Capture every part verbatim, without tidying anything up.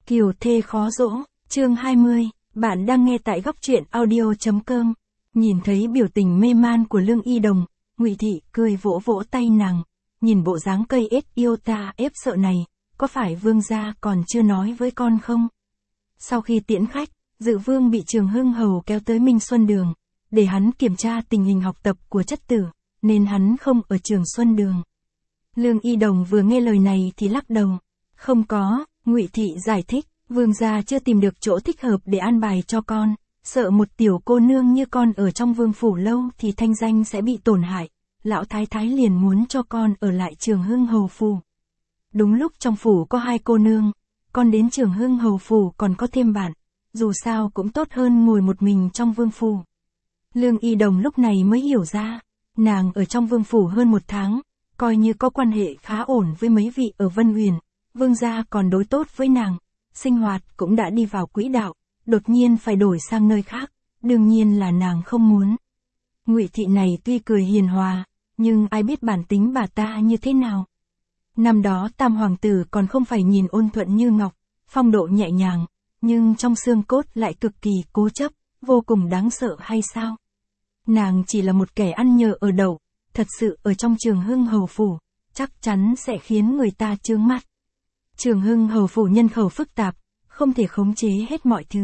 Kiều thê khó dỗ, chương hai mươi, bạn đang nghe tại góc truyện audio.com. Nhìn thấy biểu tình mê man của Lương Y Đồng, Ngụy Thị cười vỗ vỗ tay nàng, nhìn bộ dáng cây ếch yêu ta ếp sợ này, có phải vương gia còn chưa nói với con không? Sau khi tiễn khách, Dự Vương bị Trường Hưng Hầu kéo tới Minh Xuân Đường, để hắn kiểm tra tình hình học tập của chất tử, nên hắn không ở Trường Xuân Đường. Lương Y Đồng vừa nghe lời này thì lắc đầu, không có. Ngụy Thị giải thích, vương gia chưa tìm được chỗ thích hợp để an bài cho con, sợ một tiểu cô nương như con ở trong vương phủ lâu thì thanh danh sẽ bị tổn hại, lão thái thái liền muốn cho con ở lại Trường Hưng Hầu phủ. Đúng lúc trong phủ có hai cô nương, con đến Trường Hưng Hầu phủ còn có thêm bạn, dù sao cũng tốt hơn ngồi một mình trong vương phủ. Lương Y Đồng lúc này mới hiểu ra, nàng ở trong vương phủ hơn một tháng, coi như có quan hệ khá ổn với mấy vị ở Vân Huyền. Vương gia còn đối tốt với nàng, sinh hoạt cũng đã đi vào quỹ đạo, đột nhiên phải đổi sang nơi khác, đương nhiên là nàng không muốn. Ngụy Thị này tuy cười hiền hòa, nhưng ai biết bản tính bà ta như thế nào. Năm đó Tam hoàng tử còn không phải nhìn ôn thuận như ngọc, phong độ nhẹ nhàng, nhưng trong xương cốt lại cực kỳ cố chấp, vô cùng đáng sợ hay sao? Nàng chỉ là một kẻ ăn nhờ ở đậu, thật sự ở trong Trường Hưng Hầu phủ, chắc chắn sẽ khiến người ta chướng mắt. Trường Hưng Hầu phủ nhân khẩu phức tạp, không thể khống chế hết mọi thứ.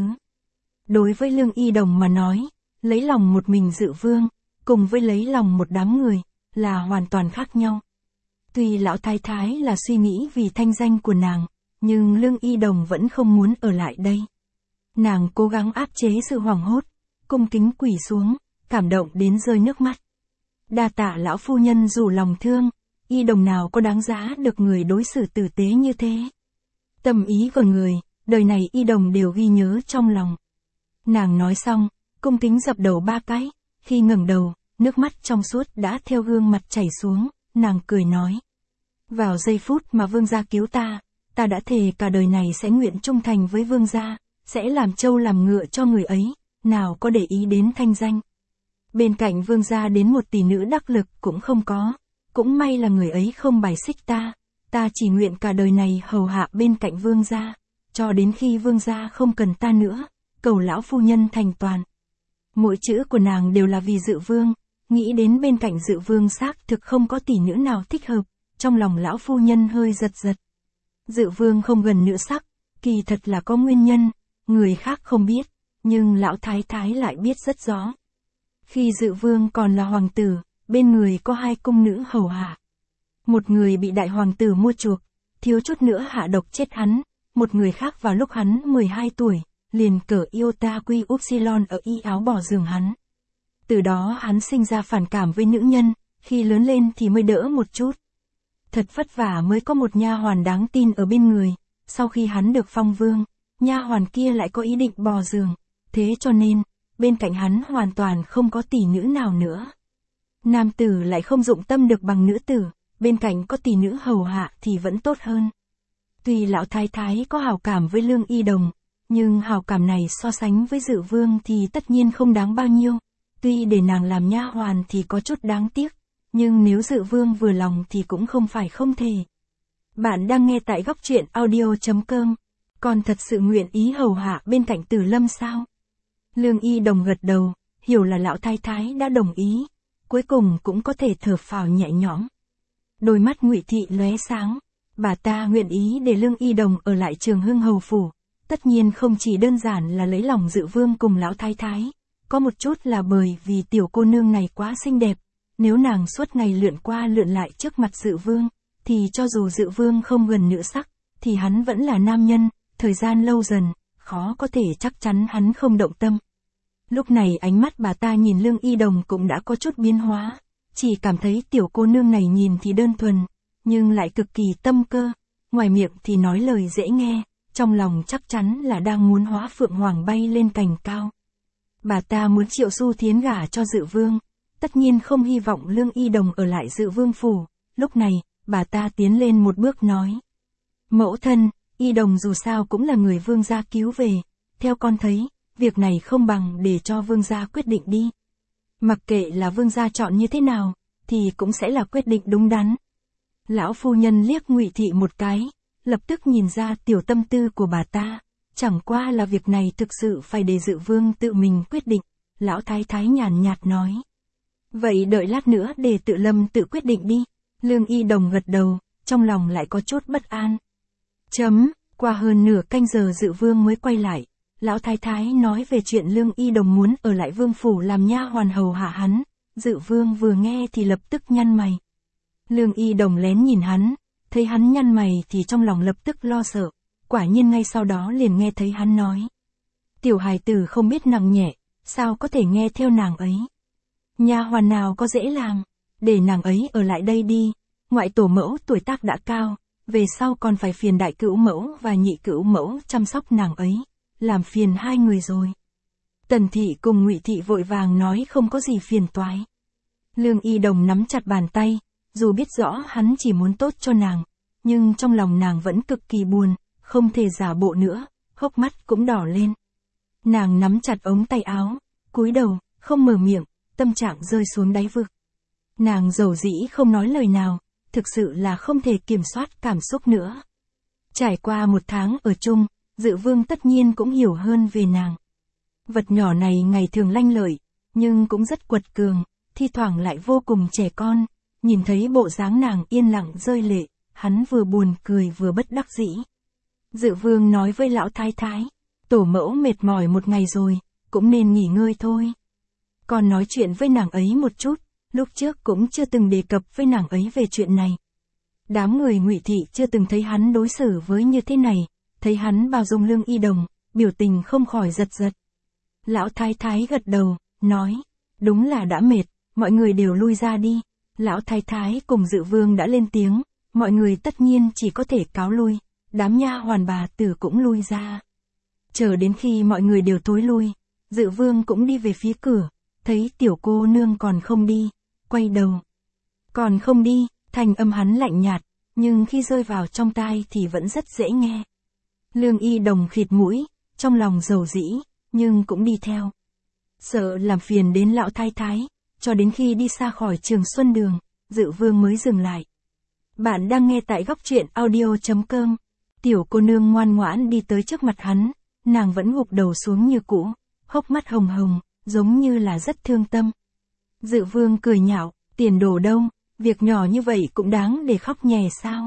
Đối với Lương Y Đồng mà nói, lấy lòng một mình Dự Vương, cùng với lấy lòng một đám người, là hoàn toàn khác nhau. Tuy lão thái thái là suy nghĩ vì thanh danh của nàng, nhưng Lương Y Đồng vẫn không muốn ở lại đây. Nàng cố gắng áp chế sự hoảng hốt, cung kính quỳ xuống, cảm động đến rơi nước mắt. Đa tạ lão phu nhân rủ lòng thương. Y Đồng nào có đáng giá được người đối xử tử tế như thế. Tâm ý của người, đời này Y Đồng đều ghi nhớ trong lòng. Nàng nói xong, cung kính dập đầu ba cái, khi ngẩng đầu, nước mắt trong suốt đã theo gương mặt chảy xuống, nàng cười nói. Vào giây phút mà vương gia cứu ta, ta đã thề cả đời này sẽ nguyện trung thành với vương gia, sẽ làm trâu làm ngựa cho người ấy, nào có để ý đến thanh danh. Bên cạnh vương gia đến một tỷ nữ đắc lực cũng không có. Cũng may là người ấy không bài xích ta, ta chỉ nguyện cả đời này hầu hạ bên cạnh vương gia, cho đến khi vương gia không cần ta nữa, cầu lão phu nhân thành toàn. Mỗi chữ của nàng đều là vì Dự Vương, nghĩ đến bên cạnh Dự Vương xác thực không có tỷ nữ nào thích hợp, trong lòng lão phu nhân hơi giật giật. Dự Vương không gần nữ sắc, kỳ thật là có nguyên nhân, người khác không biết, nhưng lão thái thái lại biết rất rõ. Khi Dự Vương còn là hoàng tử, bên người có hai cung nữ hầu hạ. Một người bị đại hoàng tử mua chuộc, thiếu chút nữa hạ độc chết hắn, một người khác vào lúc hắn mười hai tuổi, liền cởi iota quy upsilon ở y áo bỏ giường hắn. Từ đó hắn sinh ra phản cảm với nữ nhân, khi lớn lên thì mới đỡ một chút. Thật vất vả mới có một nha hoàn đáng tin ở bên người, sau khi hắn được phong vương, nha hoàn kia lại có ý định bò giường, thế cho nên, bên cạnh hắn hoàn toàn không có tỷ nữ nào nữa. Nam tử lại không dụng tâm được bằng nữ tử, bên cạnh có tỷ nữ hầu hạ thì vẫn tốt hơn. Tuy lão thái thái có hảo cảm với Lương Y Đồng, nhưng hảo cảm này so sánh với Dự Vương thì tất nhiên không đáng bao nhiêu. Tuy để nàng làm nha hoàn thì có chút đáng tiếc, nhưng nếu Dự Vương vừa lòng thì cũng không phải không thể. Bạn đang nghe tại góc truyện audio.com, còn thật sự nguyện ý hầu hạ bên cạnh Tử Lâm sao? Lương Y Đồng gật đầu, hiểu là lão thái thái đã đồng ý. Cuối cùng cũng có thể thở phào nhẹ nhõm. Đôi mắt Ngụy Thị lóe sáng, bà ta nguyện ý để Lương Y Đồng ở lại Trường Hưng Hầu phủ, tất nhiên không chỉ đơn giản là lấy lòng Dự Vương cùng lão thái thái, có một chút là bởi vì tiểu cô nương này quá xinh đẹp, nếu nàng suốt ngày lượn qua lượn lại trước mặt Dự Vương, thì cho dù Dự Vương không gần nữ sắc, thì hắn vẫn là nam nhân, thời gian lâu dần, khó có thể chắc chắn hắn không động tâm. Lúc này ánh mắt bà ta nhìn Lương Y Đồng cũng đã có chút biến hóa, chỉ cảm thấy tiểu cô nương này nhìn thì đơn thuần, nhưng lại cực kỳ tâm cơ, ngoài miệng thì nói lời dễ nghe, trong lòng chắc chắn là đang muốn hóa phượng hoàng bay lên cành cao. Bà ta muốn Triệu Xu Thiến gả cho Dự Vương, tất nhiên không hy vọng Lương Y Đồng ở lại Dự Vương phủ, lúc này, bà ta tiến lên một bước nói. Mẫu thân, Y Đồng dù sao cũng là người vương gia cứu về, theo con thấy, việc này không bằng để cho vương gia quyết định đi. Mặc kệ là vương gia chọn như thế nào, thì cũng sẽ là quyết định đúng đắn. Lão phu nhân liếc Ngụy Thị một cái, lập tức nhìn ra tiểu tâm tư của bà ta. Chẳng qua là việc này thực sự phải để Dự Vương tự mình quyết định. Lão thái thái nhàn nhạt nói. Vậy đợi lát nữa để Tự Lâm tự quyết định đi. Lương Y Đồng gật đầu, trong lòng lại có chút bất an. Chấm, qua hơn nửa canh giờ Dự Vương mới quay lại. Lão thái thái nói về chuyện Lương Y Đồng muốn ở lại vương phủ làm nha hoàn hầu hạ hắn. Dự Vương vừa nghe thì lập tức nhăn mày. Lương Y Đồng lén nhìn hắn, thấy hắn nhăn mày thì trong lòng lập tức lo sợ. Quả nhiên ngay sau đó liền nghe thấy hắn nói. Tiểu hài tử không biết nặng nhẹ, sao có thể nghe theo nàng ấy. Nha hoàn nào có dễ làm, để nàng ấy ở lại đây đi. Ngoại tổ mẫu tuổi tác đã cao, về sau còn phải phiền đại cữu mẫu và nhị cữu mẫu chăm sóc nàng ấy, làm phiền hai người rồi. Tần thị cùng Ngụy thị vội vàng nói không có gì phiền toái. Lương Y Đồng nắm chặt bàn tay, dù biết rõ hắn chỉ muốn tốt cho nàng, nhưng trong lòng nàng vẫn cực kỳ buồn, không thể giả bộ nữa, hốc mắt cũng đỏ lên. Nàng nắm chặt ống tay áo, cúi đầu, không mở miệng, tâm trạng rơi xuống đáy vực. Nàng dầu dĩ không nói lời nào, thực sự là không thể kiểm soát cảm xúc nữa. Trải qua một tháng ở chung, Dự Vương tất nhiên cũng hiểu hơn về nàng. Vật nhỏ này ngày thường lanh lợi, nhưng cũng rất quật cường, thi thoảng lại vô cùng trẻ con. Nhìn thấy bộ dáng nàng yên lặng rơi lệ, hắn vừa buồn cười vừa bất đắc dĩ. Dự Vương nói với lão thái thái, tổ mẫu mệt mỏi một ngày rồi, cũng nên nghỉ ngơi thôi. Còn nói chuyện với nàng ấy một chút, lúc trước cũng chưa từng đề cập với nàng ấy về chuyện này. Đám người Ngụy thị chưa từng thấy hắn đối xử với như thế này, thấy hắn bao dung Lương Y Đồng, biểu tình không khỏi giật giật. Lão thái thái gật đầu, nói, đúng là đã mệt, mọi người đều lui ra đi. Lão thái thái cùng Dự Vương đã lên tiếng, mọi người tất nhiên chỉ có thể cáo lui, đám nha hoàn bà tử cũng lui ra. Chờ đến khi mọi người đều thối lui, Dự Vương cũng đi về phía cửa, thấy tiểu cô nương còn không đi, quay đầu. Còn không đi, thanh âm hắn lạnh nhạt, nhưng khi rơi vào trong tai thì vẫn rất dễ nghe. Lương Y Đồng khịt mũi, trong lòng dầu dĩ, nhưng cũng đi theo. Sợ làm phiền đến lão thái thái, cho đến khi đi xa khỏi Trường Xuân Đường, Dự Vương mới dừng lại. Bạn đang nghe tại góc truyện audio chấm com. Tiểu cô nương ngoan ngoãn đi tới trước mặt hắn, nàng vẫn gục đầu xuống như cũ, hốc mắt hồng hồng, giống như là rất thương tâm. Dự Vương cười nhạo, tiền đồ đâu, việc nhỏ như vậy cũng đáng để khóc nhè sao.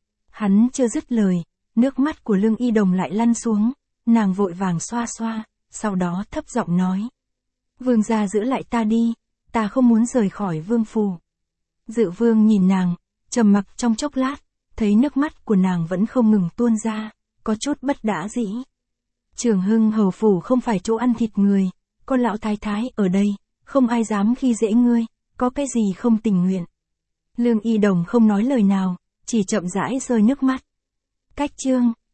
Hắn chưa dứt lời, nước mắt của Lương Y Đồng lại lăn xuống, nàng vội vàng xoa xoa, sau đó thấp giọng nói. Vương gia giữ lại ta đi, ta không muốn rời khỏi vương phủ. Dự Vương nhìn nàng, trầm mặc trong chốc lát, thấy nước mắt của nàng vẫn không ngừng tuôn ra, có chút bất đắc dĩ. Trường Hưng hầu phủ không phải chỗ ăn thịt người, có lão thái thái ở đây, không ai dám khi dễ ngươi, có cái gì không tình nguyện. Lương Y Đồng không nói lời nào, chỉ chậm rãi rơi nước mắt. Cách chương